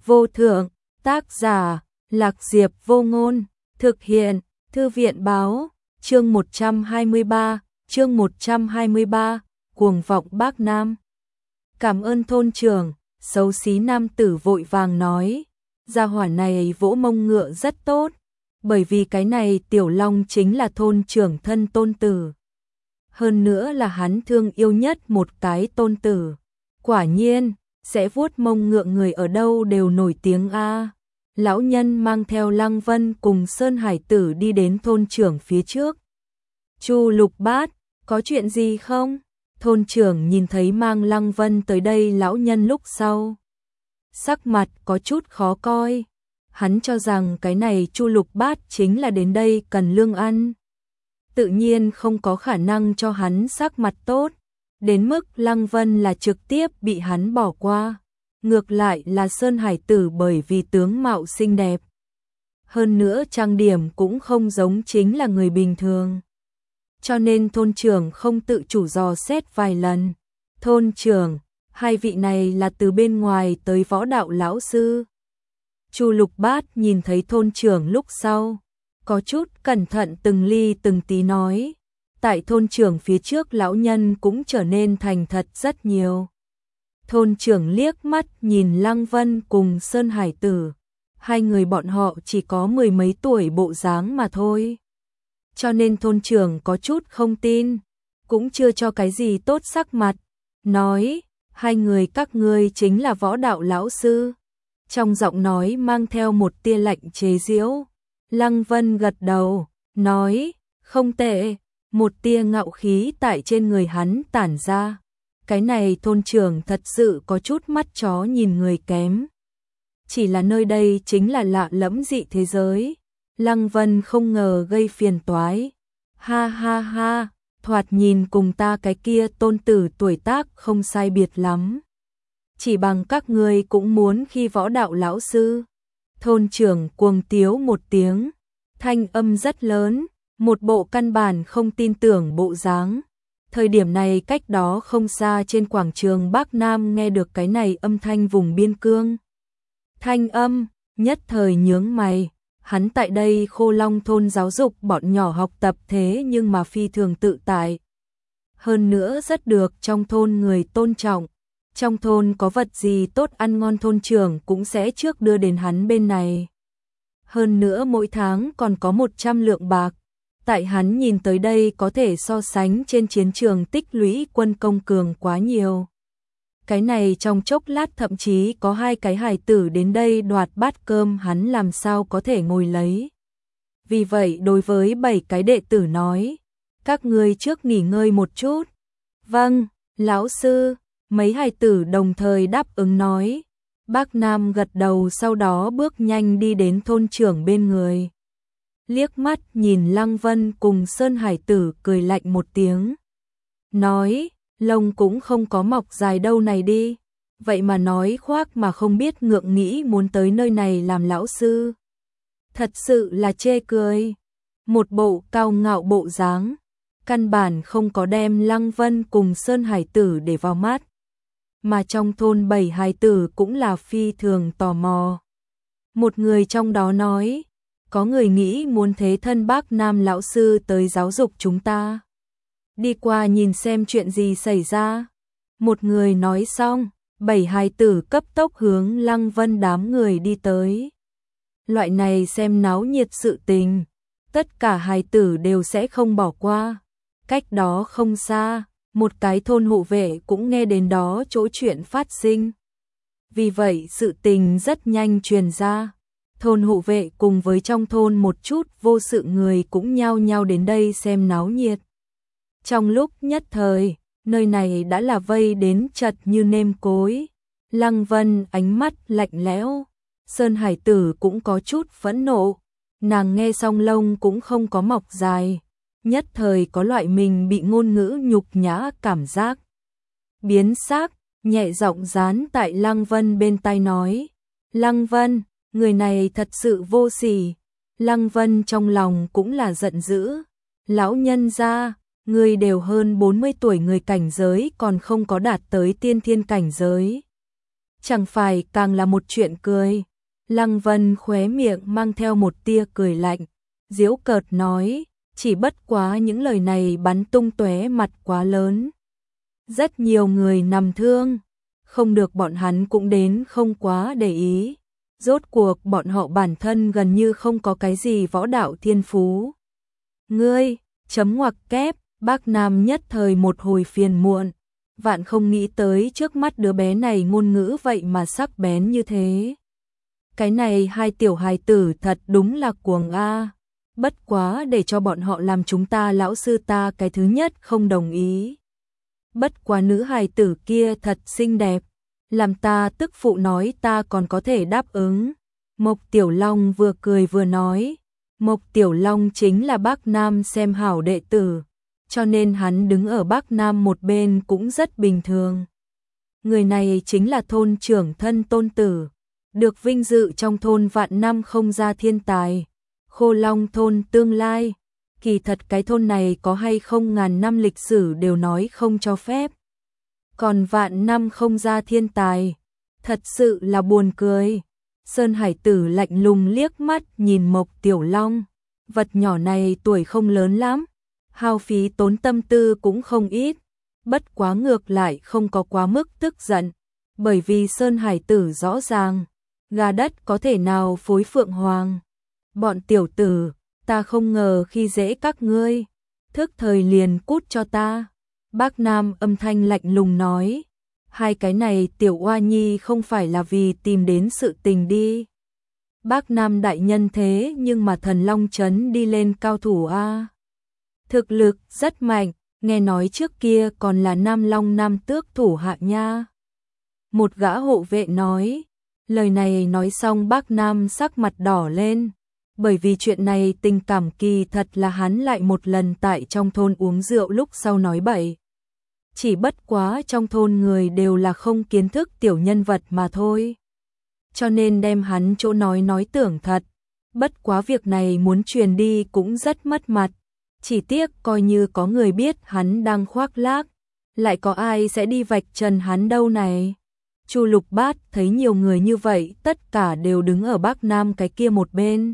vô thượng, tác giả, Lạc Diệp Vô Ngôn, thực hiện, Thư viện báo, chương 123, cuồng vọng Bác Nam. Cảm ơn thôn trưởng, xấu xí nam tử vội vàng nói, gia hỏa này vỗ mông ngựa rất tốt, bởi vì cái này Tiểu Long chính là thôn trưởng thân tôn tử. Hơn nữa là hắn thương yêu nhất một cái tôn tử. Quả nhiên, sẽ vuốt mông ngựa người ở đâu đều nổi tiếng a. Lão nhân mang theo Lăng Vân cùng Sơn Hải Tử đi đến thôn trưởng phía trước. Chu Lục Bát, có chuyện gì không? Thôn trưởng nhìn thấy mang Lăng Vân tới đây lão nhân lúc sau. Sắc mặt có chút khó coi. Hắn cho rằng cái này Chu Lục Bát chính là đến đây cần lương ăn. Tự nhiên không có khả năng cho hắn sắc mặt tốt. Đến mức Lăng Vân là trực tiếp bị hắn bỏ qua. Ngược lại là Sơn Hải Tử bởi vì tướng mạo xinh đẹp. Hơn nữa trang điểm cũng không giống chính là người bình thường. Cho nên thôn trưởng không tự chủ dò xét vài lần. Thôn trưởng, hai vị này là từ bên ngoài tới võ đạo lão sư. Chu Lục Bát nhìn thấy thôn trưởng lúc sau. Có chút cẩn thận từng ly từng tí nói. Tại thôn trưởng phía trước lão nhân cũng trở nên thành thật rất nhiều. Thôn trưởng liếc mắt nhìn Lăng Vân cùng Sơn Hải Tử. Hai người bọn họ chỉ có 10 mấy tuổi bộ dáng mà thôi. Cho nên thôn trưởng có chút không tin. Cũng chưa cho cái gì tốt sắc mặt. Nói, hai người các ngươi chính là võ đạo lão sư. Trong giọng nói mang theo một tia lạnh chế giễu. Lăng Vân gật đầu, nói, không tệ. Một tia ngạo khí tại trên người hắn tản ra. Cái này thôn trưởng thật sự có chút mắt chó nhìn người kém. Chỉ là nơi đây chính là lạ lẫm dị thế giới. Lăng Vân không ngờ gây phiền toái. Ha ha ha, thoạt nhìn cùng ta cái kia tôn tử tuổi tác không sai biệt lắm. Chỉ bằng các ngươi cũng muốn khi võ đạo lão sư. Thôn trưởng cuồng tiếu một tiếng, thanh âm rất lớn, một bộ căn bản không tin tưởng bộ dáng. Thời điểm này cách đó không xa trên quảng trường Bắc Nam nghe được cái này âm thanh vùng biên cương. Thanh âm, nhất thời nhướng mày, hắn tại đây Khô Long thôn giáo dục bọn nhỏ học tập thế nhưng mà phi thường tự tại. Hơn nữa rất được trong thôn người tôn trọng. Trong thôn có vật gì tốt ăn ngon thôn trưởng cũng sẽ trước đưa đến hắn bên này. Hơn nữa mỗi tháng còn có 100 lượng bạc. Tại hắn nhìn tới đây có thể so sánh trên chiến trường tích lũy quân công cường quá nhiều. Cái này trong chốc lát thậm chí có 2 cái hài tử đến đây đoạt bát cơm hắn làm sao có thể ngồi lấy. Vì vậy đối với 7 cái đệ tử nói, các ngươi trước nghỉ ngơi một chút. Vâng, lão sư, mấy hài tử đồng thời đáp ứng nói. Bác Nam gật đầu sau đó bước nhanh đi đến thôn trưởng bên người. Liếc mắt nhìn Lăng Vân cùng Sơn Hải Tử cười lạnh một tiếng. Nói, lông cũng không có mọc dài đâu này đi. Vậy mà nói khoác mà không biết ngượng nghĩ muốn tới nơi này làm lão sư. Thật sự là chê cười. Một bộ cao ngạo bộ dáng. Căn bản không có đem Lăng Vân cùng Sơn Hải Tử để vào mắt. Mà trong thôn 7 hài tử cũng là phi thường tò mò. Một người trong đó nói, có người nghĩ muốn thế thân bác Nam lão sư tới giáo dục chúng ta. Đi qua nhìn xem chuyện gì xảy ra. Một người nói xong, 7 hài tử cấp tốc hướng Lăng Vân đám người đi tới. Loại này xem náo nhiệt sự tình, tất cả hài tử đều sẽ không bỏ qua. Cách đó không xa, một cái thôn hộ vệ cũng nghe đến đó chỗ chuyện phát sinh. Vì vậy sự tình rất nhanh truyền ra. Thôn hộ vệ cùng với trong thôn một chút vô sự người cũng nhao nhao đến đây xem náo nhiệt. Trong lúc nhất thời, nơi này đã là vây đến chật như nêm cối. Lăng Vân ánh mắt lạnh lẽo, Sơn Hải Tử cũng có chút phẫn nộ. Nàng nghe xong lông cũng không có mọc dài. Nhất thời có loại mình bị ngôn ngữ nhục nhã cảm giác. Biến sắc, nhẹ giọng dán tại Lăng Vân bên tai nói. Lăng Vân, người này thật sự vô sỉ. Lăng Vân trong lòng cũng là giận dữ. Lão nhân gia, người đều hơn 40 tuổi người cảnh giới còn không có đạt tới tiên thiên cảnh giới. chẳng phải càng là một chuyện cười. Lăng Vân khóe miệng mang theo một tia cười lạnh, giễu cợt nói, chỉ bất quá những lời này bắn tung tóe mặt quá lớn. Rất nhiều người nằm thương, không được bọn hắn cũng đến không quá để ý. Rốt cuộc bọn họ bản thân gần như không có cái gì võ đạo thiên phú. Ngươi, chấm ngoặc kép, Bác Nam nhất thời một hồi phiền muộn, vạn không nghĩ tới trước mắt đứa bé này ngôn ngữ vậy mà sắc bén như thế. Cái này hai tiểu hài tử thật đúng là cuồng a. Bất quá để cho bọn họ làm chúng ta lão sư ta cái thứ nhất không đồng ý. Bất quá nữ hài tử kia thật xinh đẹp, làm ta tức phụ nói ta còn có thể đáp ứng. Mộc Tiểu Long vừa cười vừa nói, Mộc Tiểu Long chính là Bác Nam xem hảo đệ tử, cho nên hắn đứng ở Bác Nam một bên cũng rất bình thường. Người này chính là thôn trưởng thân tôn tử, được vinh dự trong thôn vạn năm không ra thiên tài, Khô Long thôn tương lai. Kỳ thật cái thôn này có hay không ngàn năm lịch sử đều nói không cho phép. Còn vạn năm không ra thiên tài, thật sự là buồn cười. Sơn Hải Tử lạnh lùng liếc mắt nhìn Mộc Tiểu Long, vật nhỏ này tuổi không lớn lắm, hao phí tốn tâm tư cũng không ít, bất quá ngược lại không có quá mức tức giận, bởi vì Sơn Hải Tử rõ ràng, gà đất có thể nào phối phượng hoàng. Bọn tiểu tử, ta không ngờ khi dễ các ngươi, thức thời liền cút cho ta. Bác Nam âm thanh lạnh lùng nói, hai cái này tiểu oa nhi không phải là vì tìm đến sự tình đi. Bác Nam đại nhân thế nhưng mà Thần Long Trấn đi lên cao thủ a. Thực lực rất mạnh, nghe nói trước kia còn là Nam Long Nam Tước thủ hạ nha. Một gã hộ vệ nói, lời này nói xong Bác Nam sắc mặt đỏ lên. Bởi vì chuyện này tình cảm kỳ thật là hắn lại một lần tại trong thôn uống rượu lúc sau nói bậy. Chỉ bất quá trong thôn người đều là không kiến thức tiểu nhân vật mà thôi. Cho nên đem hắn chỗ nói tưởng thật. Bất quá việc này muốn truyền đi cũng rất mất mặt. Chỉ tiếc coi như có người biết hắn đang khoác lác, lại có ai sẽ đi vạch trần hắn đâu này. Chu Lục Bát thấy nhiều người như vậy tất cả đều đứng ở Bác Nam cái kia một bên.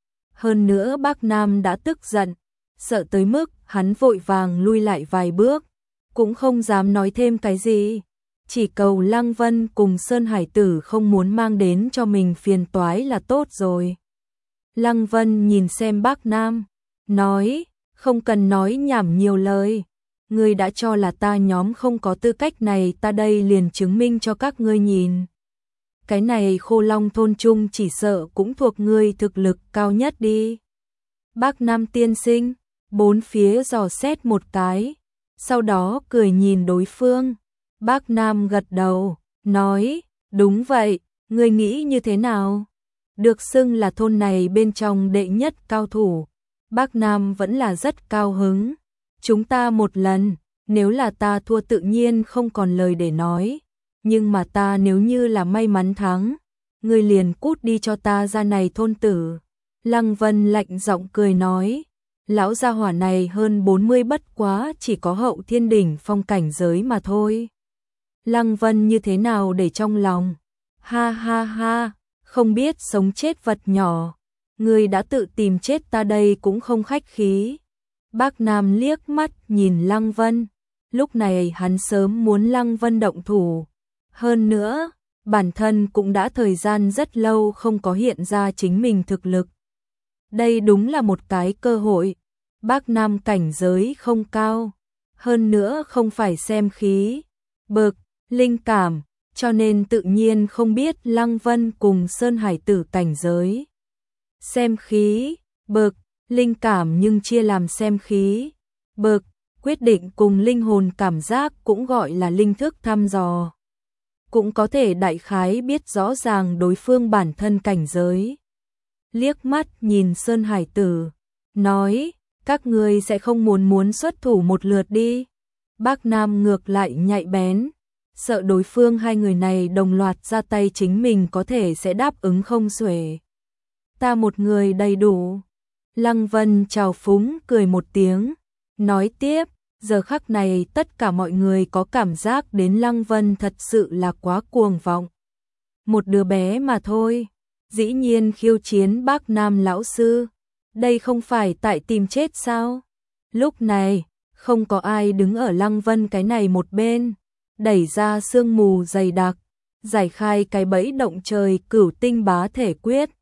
Hơn nữa Bác Nam đã tức giận, sợ tới mức hắn vội vàng lui lại vài bước, cũng không dám nói thêm cái gì, chỉ cầu Lăng Vân cùng Sơn Hải Tử không muốn mang đến cho mình phiền toái là tốt rồi. Lăng Vân nhìn xem Bác Nam, nói, không cần nói nhảm nhiều lời, ngươi đã cho là ta nhóm không có tư cách này, ta đây liền chứng minh cho các ngươi nhìn. Cái này Khô Long thôn trung chỉ sợ cũng thuộc ngươi thực lực cao nhất đi. Bác Nam tiên sinh, bốn phía dò xét một cái, sau đó cười nhìn đối phương. Bác Nam gật đầu, nói, đúng vậy, ngươi nghĩ như thế nào? Được xưng là thôn này bên trong đệ nhất cao thủ, Bác Nam vẫn là rất cao hứng. Chúng ta một lần, nếu là ta thua tự nhiên không còn lời để nói. Nhưng mà ta nếu như là may mắn thắng, ngươi liền cút đi cho ta ra này thôn tử. Lăng Vân lạnh giọng cười nói, lão gia hỏa này hơn 40 bất quá chỉ có hậu thiên đỉnh phong cảnh giới mà thôi. Lăng Vân như thế nào để trong lòng? Ha ha ha, không biết sống chết vật nhỏ, ngươi đã tự tìm chết ta đây cũng không khách khí. Bác Nam liếc mắt nhìn Lăng Vân, lúc này hắn sớm muốn Lăng Vân động thủ. Hơn nữa, bản thân cũng đã thời gian rất lâu không có hiện ra chính mình thực lực. Đây đúng là một cái cơ hội. Bác Nam cảnh giới không cao, hơn nữa không phải xem khí, bực, linh cảm, cho nên tự nhiên không biết Lăng Vân cùng Sơn Hải Tử cảnh giới. Xem khí, bực, linh cảm nhưng chia làm xem khí, bực, quyết định cùng linh hồn cảm giác cũng gọi là linh thức thăm dò. Cũng có thể đại khái biết rõ ràng đối phương bản thân cảnh giới. Liếc mắt nhìn Sơn Hải Tử, nói, các ngươi sẽ không muốn xuất thủ một lượt đi. Bác Nam ngược lại nhạy bén, sợ đối phương hai người này đồng loạt ra tay chính mình có thể sẽ đáp ứng không xuể. Ta một người đầy đủ. Lăng Vân trào phúng cười một tiếng, nói tiếp, giờ khắc này tất cả mọi người có cảm giác đến Lăng Vân thật sự là quá cuồng vọng. một đứa bé mà thôi, dĩ nhiên khiêu chiến Bác Nam lão sư, đây không phải tại tìm chết sao? Lúc này, không có ai đứng ở Lăng Vân cái này một bên, đẩy ra sương mù dày đặc, giải khai cái bẫy động trời Cửu Tinh Bá Thể Quyết,